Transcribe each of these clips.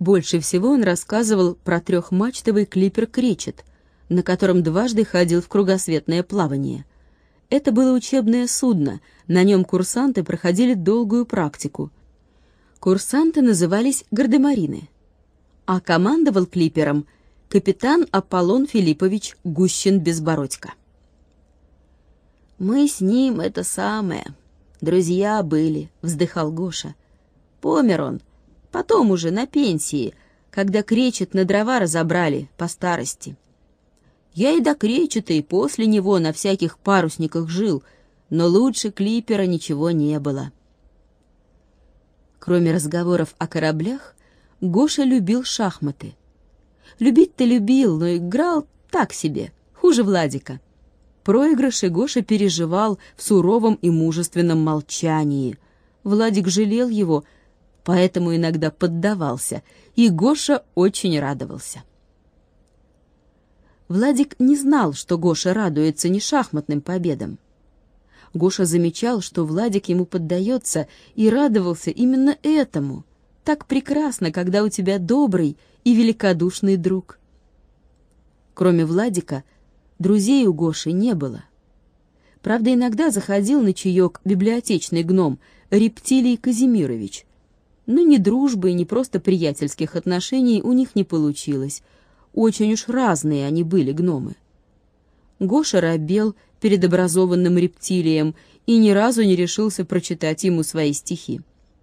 Больше всего он рассказывал про трехмачтовый клипер «Кречет», на котором дважды ходил в кругосветное плавание. Это было учебное судно, на нем курсанты проходили долгую практику. Курсанты назывались гардемарины, а командовал клипером капитан Аполлон Филиппович Гущин-Безбородько. «Мы с ним это самое, друзья были», — вздыхал Гоша. «Помер он, потом уже на пенсии, когда кречет на дрова разобрали по старости. Я и до кречета, и после него на всяких парусниках жил, но лучше клипера ничего не было». Кроме разговоров о кораблях, Гоша любил шахматы. Любить-то любил, но играл так себе, хуже Владика. Проигрыши Гоша переживал в суровом и мужественном молчании. Владик жалел его, поэтому иногда поддавался, и Гоша очень радовался. Владик не знал, что Гоша радуется не шахматным победам. Гоша замечал, что Владик ему поддается, и радовался именно этому. Так прекрасно, когда у тебя добрый и великодушный друг. Кроме Владика, друзей у Гоши не было. Правда, иногда заходил на чаек библиотечный гном Рептилий Казимирович. Но ни дружбы, ни просто приятельских отношений у них не получилось. Очень уж разные они были, гномы. Гоша робел перед образованным рептилием и ни разу не решился прочитать ему свои стихи.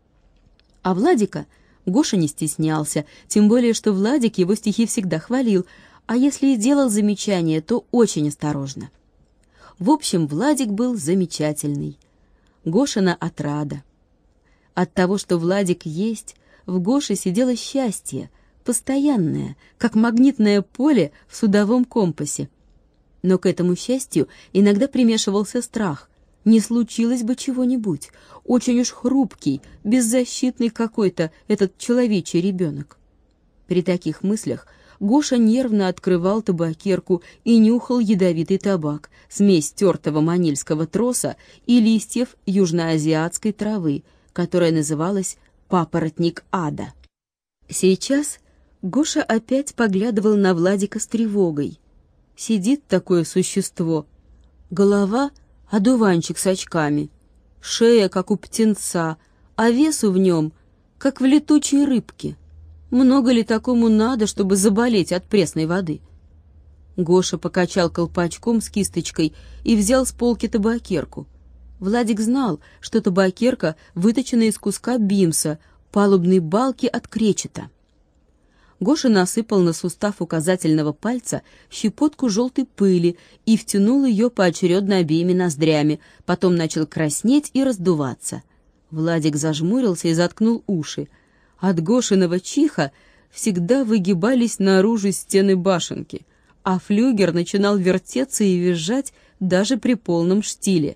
А Владика Гоша не стеснялся, тем более, что Владик его стихи всегда хвалил, а если и делал замечания, то очень осторожно. В общем, Владик был замечательный. Гошина отрада. От того, что Владик есть, в Гоше сидело счастье, постоянное, как магнитное поле в судовом компасе. Но к этому счастью иногда примешивался страх. Не случилось бы чего-нибудь. Очень уж хрупкий, беззащитный какой-то этот человечий ребенок. При таких мыслях Гоша нервно открывал табакерку и нюхал ядовитый табак, смесь тертого манильского троса и листьев южноазиатской травы, которая называлась папоротник ада. Сейчас Гоша опять поглядывал на Владика с тревогой. Сидит такое существо. Голова — одуванчик с очками, шея, как у птенца, а весу в нем, как в летучей рыбке. Много ли такому надо, чтобы заболеть от пресной воды? Гоша покачал колпачком с кисточкой и взял с полки табакерку. Владик знал, что табакерка выточена из куска бимса, палубной балки от кречета. Гоша насыпал на сустав указательного пальца щепотку желтой пыли и втянул ее поочередно обеими ноздрями, потом начал краснеть и раздуваться. Владик зажмурился и заткнул уши. От Гошиного чиха всегда выгибались наружу стены башенки, а флюгер начинал вертеться и визжать даже при полном штиле.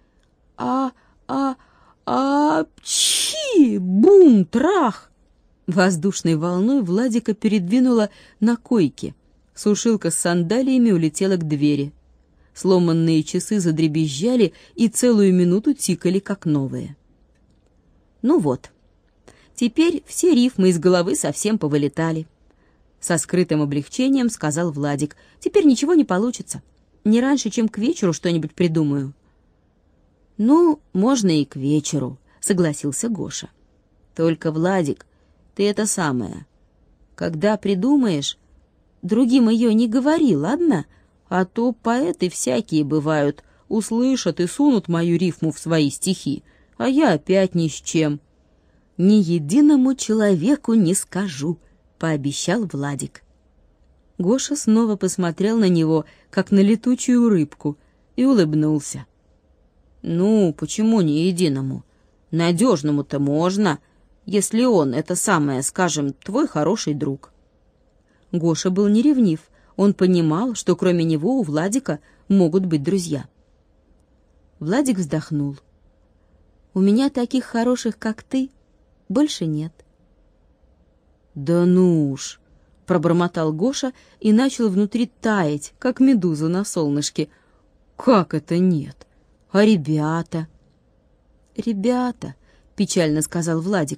Чи! Бум! Трах! Воздушной волной Владика передвинула на койке. Сушилка с сандалиями улетела к двери. Сломанные часы задребезжали и целую минуту тикали, как новые. Ну вот, теперь все рифмы из головы совсем повылетали. Со скрытым облегчением сказал Владик. Теперь ничего не получится. Не раньше, чем к вечеру что-нибудь придумаю. Ну, можно и к вечеру, согласился Гоша. Только, Владик, ты это самое. Когда придумаешь, другим ее не говори, ладно? А то поэты всякие бывают, услышат и сунут мою рифму в свои стихи, а я опять ни с чем. Ни единому человеку не скажу, пообещал Владик. Гоша снова посмотрел на него, как на летучую рыбку, и улыбнулся. Ну, почему не единому? Надежному-то можно, если он, это самое, скажем, твой хороший друг. Гоша был не ревнив, он понимал, что кроме него у Владика могут быть друзья. Владик вздохнул. «У меня таких хороших, как ты, больше нет». «Да ну уж!» — пробормотал Гоша и начал внутри таять, как медуза на солнышке. «Как это нет? А ребята?» «Ребята», — печально сказал Владик, —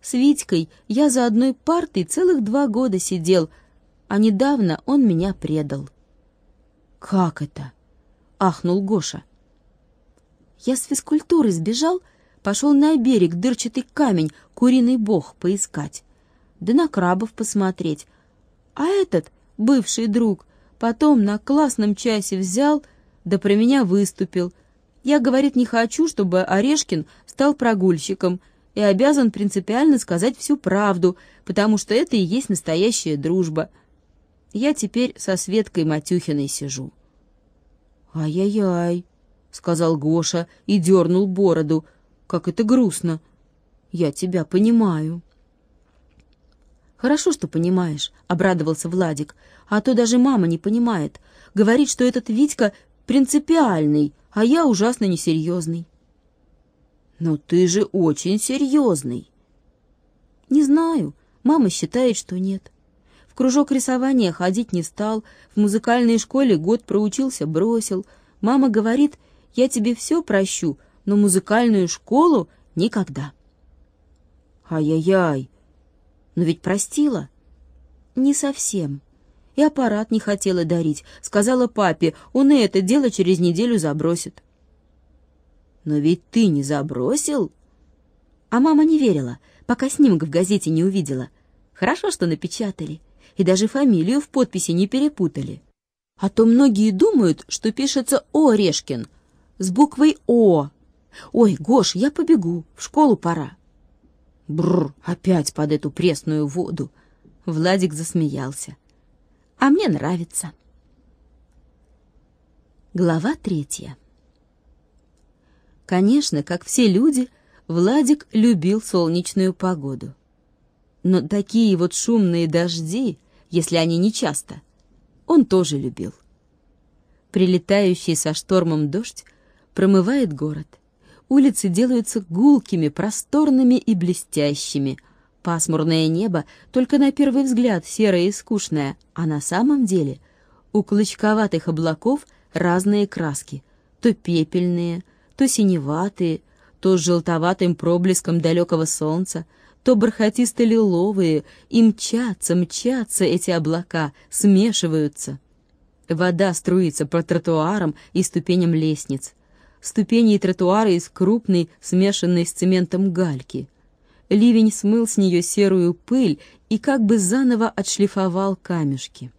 С Витькой я за одной партой целых 2 года сидел, а недавно он меня предал». «Как это?» — ахнул Гоша. «Я с физкультуры сбежал, пошел на берег дырчатый камень, куриный бог, поискать, да на крабов посмотреть. А этот, бывший друг, потом на классном часе взял, да про меня выступил. Я, говорит, не хочу, чтобы Орешкин стал прогульщиком, и обязан принципиально сказать всю правду, потому что это и есть настоящая дружба. Я теперь со Светкой Матюхиной сижу». «Ай-яй-яй», — сказал Гоша и дернул бороду. «Как это грустно. Я тебя понимаю». «Хорошо, что понимаешь», — обрадовался Владик. «А то даже мама не понимает. Говорит, что этот Витька принципиальный, а я ужасно несерьезный». «Но ты же очень серьезный». «Не знаю. Мама считает, что нет. В кружок рисования ходить не стал, в музыкальной школе год проучился, бросил. Мама говорит, я тебе все прощу, но музыкальную школу никогда». «Ай-яй-яй, но ведь простила?» «Не совсем. И аппарат не хотела дарить. Сказала папе, он и это дело через неделю забросит». «Но ведь ты не забросил?» А мама не верила, пока снимок в газете не увидела. Хорошо, что напечатали. И даже фамилию в подписи не перепутали. А то многие думают, что пишется Орешкин с буквой О. Ой, Гош, я побегу, в школу пора. Бррр, опять под эту пресную воду. Владик засмеялся. А мне нравится. Глава 3. Конечно, как все люди, Владик любил солнечную погоду. Но такие вот шумные дожди, если они не часто, он тоже любил. Прилетающий со штормом дождь промывает город. Улицы делаются гулкими, просторными и блестящими. Пасмурное небо только на первый взгляд серое и скучное, а на самом деле у клочковатых облаков разные краски, то пепельные, то синеватые, то с желтоватым проблеском далекого солнца, то бархатисто-лиловые, и мчатся эти облака, смешиваются. Вода струится по тротуарам и ступеням лестниц. Ступени и тротуары из крупной, смешанной с цементом гальки. Ливень смыл с нее серую пыль и как бы заново отшлифовал камешки.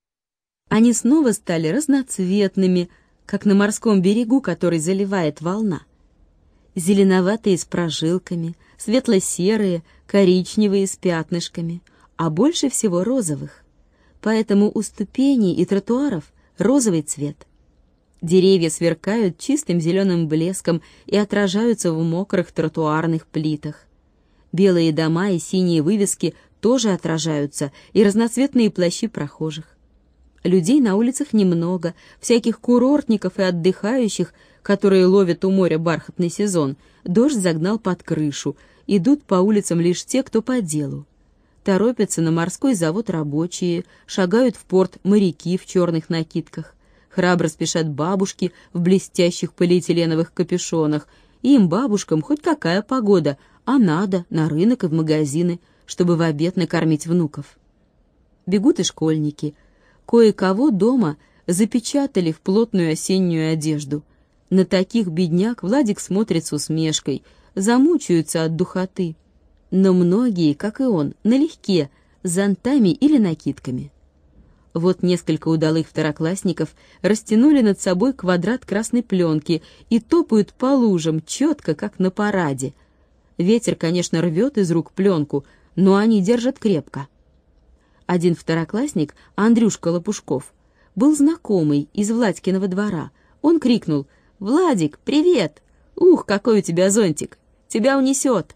Они снова стали разноцветными, как на морском берегу, который заливает волна. Зеленоватые с прожилками, светло-серые, коричневые с пятнышками, а больше всего розовых. Поэтому у ступеней и тротуаров розовый цвет. Деревья сверкают чистым зеленым блеском и отражаются в мокрых тротуарных плитах. Белые дома и синие вывески тоже отражаются, и разноцветные плащи прохожих. Людей на улицах немного, всяких курортников и отдыхающих, которые ловят у моря бархатный сезон, дождь загнал под крышу, идут по улицам лишь те, кто по делу. Торопятся на морской завод рабочие, шагают в порт моряки в черных накидках. Храбро спешат бабушки в блестящих полиэтиленовых капюшонах. Им, бабушкам, хоть какая погода, а надо на рынок и в магазины, чтобы в обед накормить внуков. Бегут и школьники. Кое-кого дома запечатали в плотную осеннюю одежду. На таких бедняк Владик смотрит с усмешкой, замучаются от духоты. Но многие, как и он, налегке, с зонтами или накидками. Вот несколько удалых второклассников растянули над собой квадрат красной пленки и топают по лужам четко, как на параде. Ветер, конечно, рвет из рук пленку, но они держат крепко. Один второклассник, Андрюшка Лопушков, был знакомый из Владькиного двора. Он крикнул: «Владик, привет! Ух, какой у тебя зонтик! Тебя унесет!»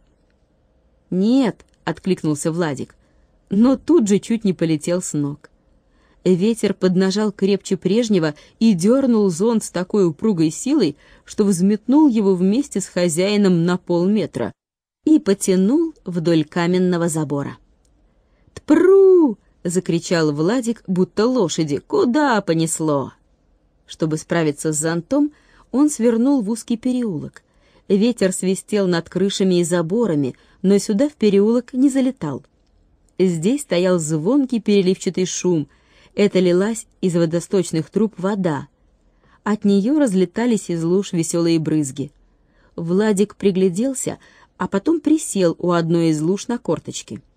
«Нет», — откликнулся Владик, но тут же чуть не полетел с ног. Ветер поднажал крепче прежнего и дернул зонт с такой упругой силой, что взметнул его вместе с хозяином на полметра и потянул вдоль каменного забора. «Тпру!» — закричал Владик, будто лошади. «Куда понесло?» Чтобы справиться с зонтом, он свернул в узкий переулок. Ветер свистел над крышами и заборами, но сюда в переулок не залетал. Здесь стоял звонкий переливчатый шум. Это лилась из водосточных труб вода. От нее разлетались из луж веселые брызги. Владик пригляделся, а потом присел у одной из луж на корточки.